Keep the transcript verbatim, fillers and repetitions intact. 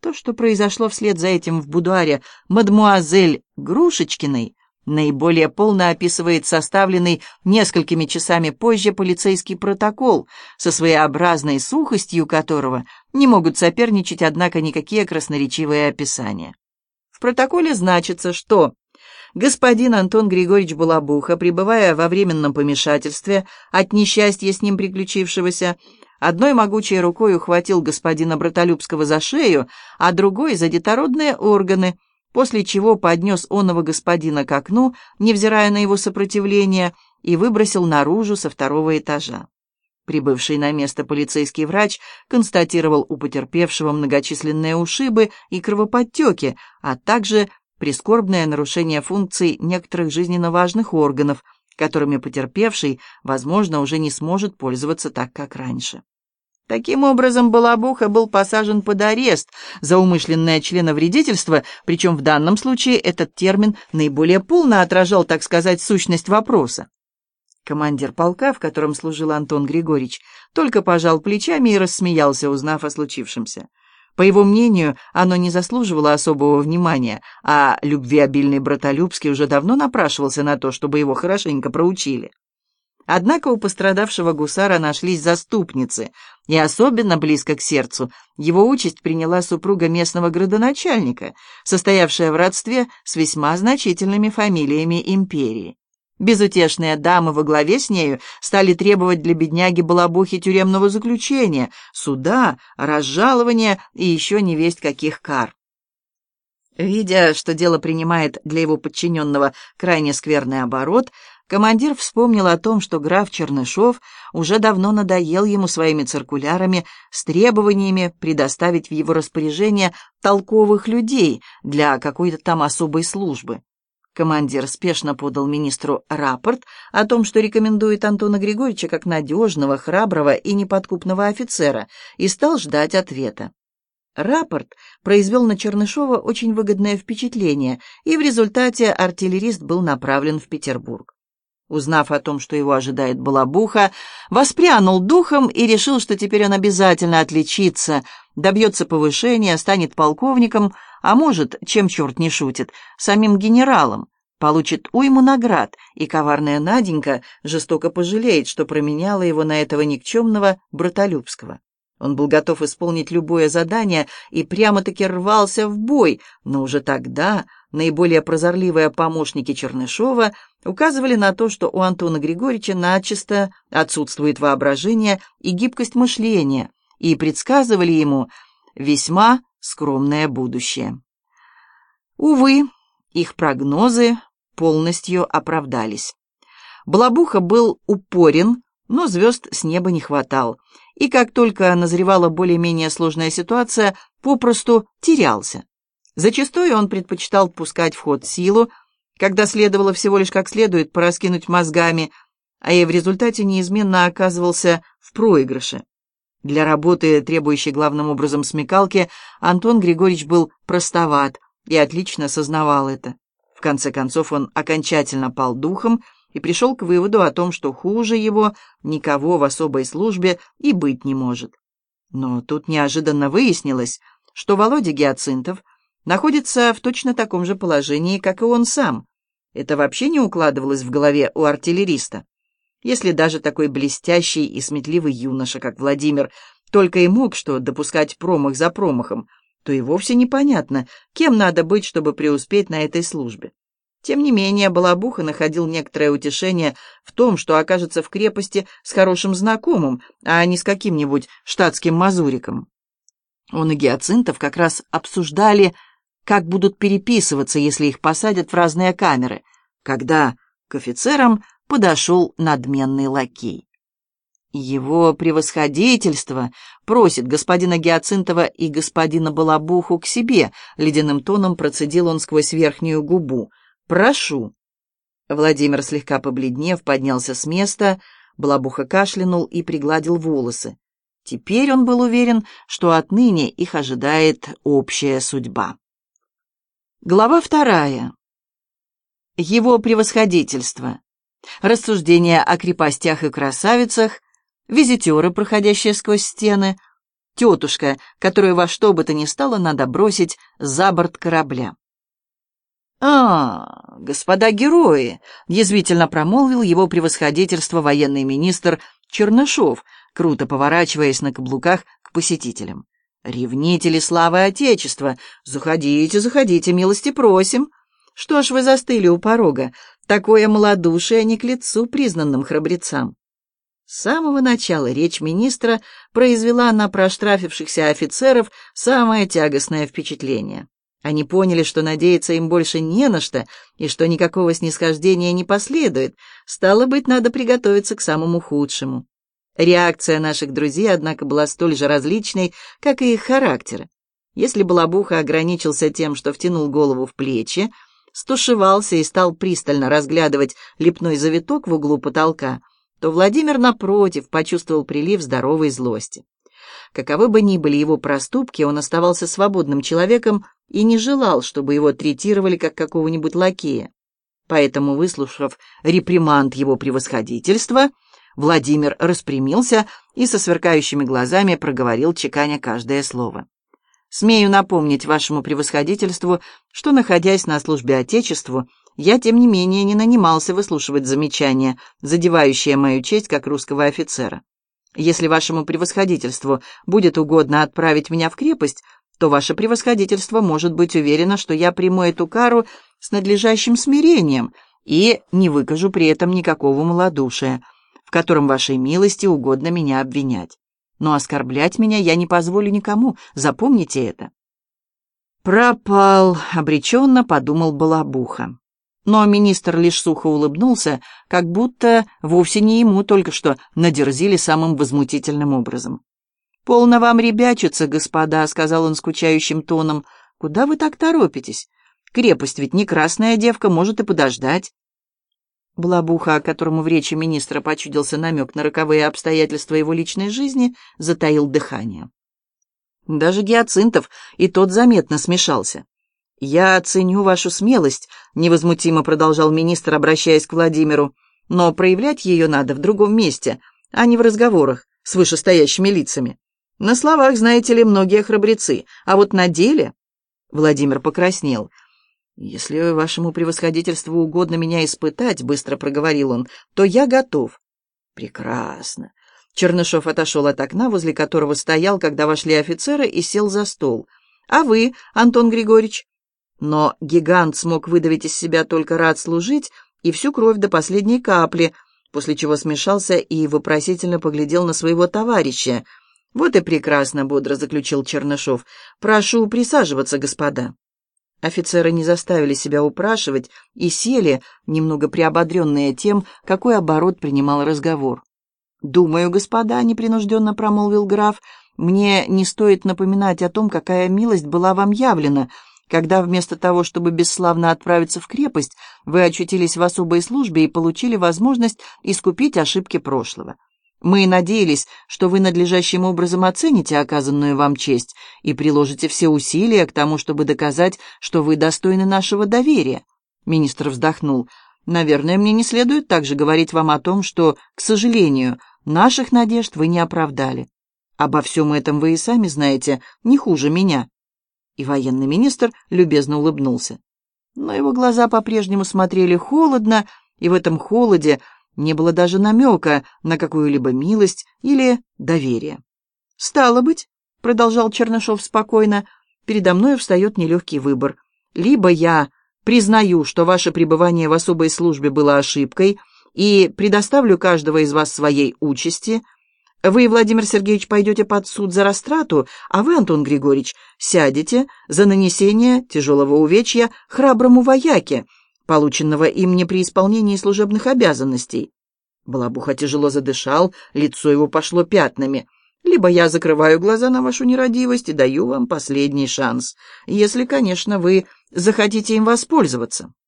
То, что произошло вслед за этим в будуаре мадмуазель Грушечкиной, наиболее полно описывает составленный несколькими часами позже полицейский протокол, со своеобразной сухостью которого не могут соперничать, однако, никакие красноречивые описания. В протоколе значится, что господин Антон Григорьевич Балабуха, пребывая во временном помешательстве от несчастья с ним приключившегося, одной могучей рукой ухватил господина Братолюбского за шею, а другой — за детородные органы, после чего поднес оного господина к окну, невзирая на его сопротивление, и выбросил наружу со второго этажа. Прибывший на место полицейский врач констатировал у потерпевшего многочисленные ушибы и кровоподтеки, а также прискорбное нарушение функций некоторых жизненно важных органов, которыми потерпевший, возможно, уже не сможет пользоваться так, как раньше. Таким образом, Балабуха был посажен под арест за умышленное членовредительство, причем в данном случае этот термин наиболее полно отражал, так сказать, сущность вопроса. Командир полка, в котором служил Антон Григорьевич, только пожал плечами и рассмеялся, узнав о случившемся. По его мнению, оно не заслуживало особого внимания, а любвеобильный Братолюбский уже давно напрашивался на то, чтобы его хорошенько проучили. Однако у пострадавшего гусара нашлись заступницы, и особенно близко к сердцу его участь приняла супруга местного градоначальника, состоявшая в родстве с весьма значительными фамилиями империи. Безутешные дамы во главе с нею стали требовать для бедняги Балабухи тюремного заключения, суда, разжалования и еще не весть каких кар. Видя, что дело принимает для его подчиненного крайне скверный оборот, командир вспомнил о том, что граф Чернышов уже давно надоел ему своими циркулярами с требованиями предоставить в его распоряжение толковых людей для какой-то там особой службы. Командир спешно подал министру рапорт о том, что рекомендует Антона Григорьевича как надежного, храброго и неподкупного офицера, и стал ждать ответа. Рапорт произвел на Чернышова очень выгодное впечатление, и в результате артиллерист был направлен в Петербург. Узнав о том, что его ожидает Балабуха, воспрянул духом и решил, что теперь он обязательно отличится, добьется повышения, станет полковником, а может, чем черт не шутит, самим генералом, получит уйму наград, и коварная Наденька жестоко пожалеет, что променяла его на этого никчемного Братолюбского. Он был готов исполнить любое задание и прямо-таки рвался в бой, но уже тогда наиболее прозорливые помощники Чернышова указывали на то, что у Антона Григорьевича начисто отсутствует воображение и гибкость мышления, и предсказывали ему весьма скромное будущее. Увы, их прогнозы полностью оправдались. Балабуха был упорен, но звезд с неба не хватал, и как только назревала более-менее сложная ситуация, попросту терялся. Зачастую он предпочитал пускать в ход силу, когда следовало всего лишь как следует пораскинуть мозгами, а и в результате неизменно оказывался в проигрыше. Для работы, требующей главным образом смекалки, Антон Григорьевич был простоват и отлично сознавал это. В конце концов он окончательно пал духом и пришел к выводу о том, что хуже его никого в особой службе и быть не может. Но тут неожиданно выяснилось, что Володя Гиацинтов находится в точно таком же положении, как и он сам. Это вообще не укладывалось в голове у артиллериста. Если даже такой блестящий и сметливый юноша, как Владимир, только и мог что допускать промах за промахом, то и вовсе непонятно, кем надо быть, чтобы преуспеть на этой службе. Тем не менее, Балабуха находил некоторое утешение в том, что окажется в крепости с хорошим знакомым, а не с каким-нибудь штатским мазуриком. Он и Гиацинтов как раз обсуждали, как будут переписываться, если их посадят в разные камеры, когда к офицерам подошел надменный лакей. Его превосходительство просит господина Гиацинтова и господина Балабуху к себе, ледяным тоном процедил он сквозь верхнюю губу. «Прошу». Владимир, слегка побледнев, поднялся с места, Балабуха кашлянул и пригладил волосы. Теперь он был уверен, что отныне их ожидает общая судьба. Глава вторая. Его превосходительство. Рассуждения о крепостях и красавицах, визитеры, проходящие сквозь стены, тетушка, которую во что бы то ни стало надо бросить за борт корабля. «А, господа герои!» — язвительно промолвил его превосходительство военный министр Чернышов, круто поворачиваясь на каблуках к посетителям. «Ревнители славы Отечества! Заходите, заходите, милости просим! Что ж вы застыли у порога? Такое малодушие не к лицу признанным храбрецам!» С самого начала речь министра произвела на проштрафившихся офицеров самое тягостное впечатление. Они поняли, что надеяться им больше не на что, и что никакого снисхождения не последует. Стало быть, надо приготовиться к самому худшему. Реакция наших друзей, однако, была столь же различной, как и их характеры. Если Балабуха ограничился тем, что втянул голову в плечи, стушевался и стал пристально разглядывать лепной завиток в углу потолка, то Владимир, напротив, почувствовал прилив здоровой злости. Каковы бы ни были его проступки, он оставался свободным человеком и не желал, чтобы его третировали как какого-нибудь лакея. Поэтому, выслушав реприманд его превосходительства, Владимир распрямился и со сверкающими глазами проговорил, чеканя каждое слово. «Смею напомнить вашему превосходительству, что, находясь на службе Отечеству, я, тем не менее, не нанимался выслушивать замечания, задевающие мою честь как русского офицера. Если вашему превосходительству будет угодно отправить меня в крепость, то ваше превосходительство может быть уверено, что я приму эту кару с надлежащим смирением и не выкажу при этом никакого малодушия, в котором вашей милости угодно меня обвинять. Но оскорблять меня я не позволю никому, запомните это». «Пропал», — обреченно подумал Балабуха. Но министр лишь сухо улыбнулся, как будто вовсе не ему только что надерзили самым возмутительным образом. «Полно вам ребячиться, господа», — сказал он скучающим тоном. «Куда вы так торопитесь? Крепость ведь не красная девка, может и подождать». Балабуха, которому в речи министра почудился намек на роковые обстоятельства его личной жизни, затаил дыхание. Даже Гиацинтов и тот заметно смешался. «Я ценю вашу смелость», — невозмутимо продолжал министр, обращаясь к Владимиру, «но проявлять ее надо в другом месте, а не в разговорах с вышестоящими лицами. На словах, знаете ли, многие храбрецы, а вот на деле...» Владимир покраснел. «Если вашему превосходительству угодно меня испытать», — быстро проговорил он, — «то я готов». «Прекрасно». Чернышов отошел от окна, возле которого стоял, когда вошли офицеры, и сел за стол. «А вы, Антон Григорьевич?» Но гигант смог выдавить из себя только «рад служить» и всю кровь до последней капли, после чего смешался и вопросительно поглядел на своего товарища. «Вот и прекрасно», — бодро заключил Чернышов. «Прошу присаживаться, господа». Офицеры не заставили себя упрашивать и сели, немного приободренные тем, какой оборот принимал разговор. «Думаю, господа», — непринужденно промолвил граф, — «мне не стоит напоминать о том, какая милость была вам явлена, когда вместо того, чтобы бесславно отправиться в крепость, вы очутились в особой службе и получили возможность искупить ошибки прошлого. Мы надеялись, что вы надлежащим образом оцените оказанную вам честь и приложите все усилия к тому, чтобы доказать, что вы достойны нашего доверия». Министр вздохнул. «Наверное, мне не следует также говорить вам о том, что, к сожалению, наших надежд вы не оправдали. Обо всем этом вы и сами знаете не хуже меня». И военный министр любезно улыбнулся. Но его глаза по-прежнему смотрели холодно, и в этом холоде не было даже намека на какую-либо милость или доверие. «Стало быть», — продолжал Чернышов спокойно, — «передо мной встает нелегкий выбор. Либо я признаю, что ваше пребывание в особой службе было ошибкой, и предоставлю каждого из вас своей участи. Вы, Владимир Сергеевич, пойдете под суд за растрату, а вы, Антон Григорьевич, сядете за нанесение тяжелого увечья храброму вояке, полученного им не при исполнении служебных обязанностей». Балабуха тяжело задышал, лицо его пошло пятнами. «Либо я закрываю глаза на вашу нерадивость и даю вам последний шанс, если, конечно, вы захотите им воспользоваться».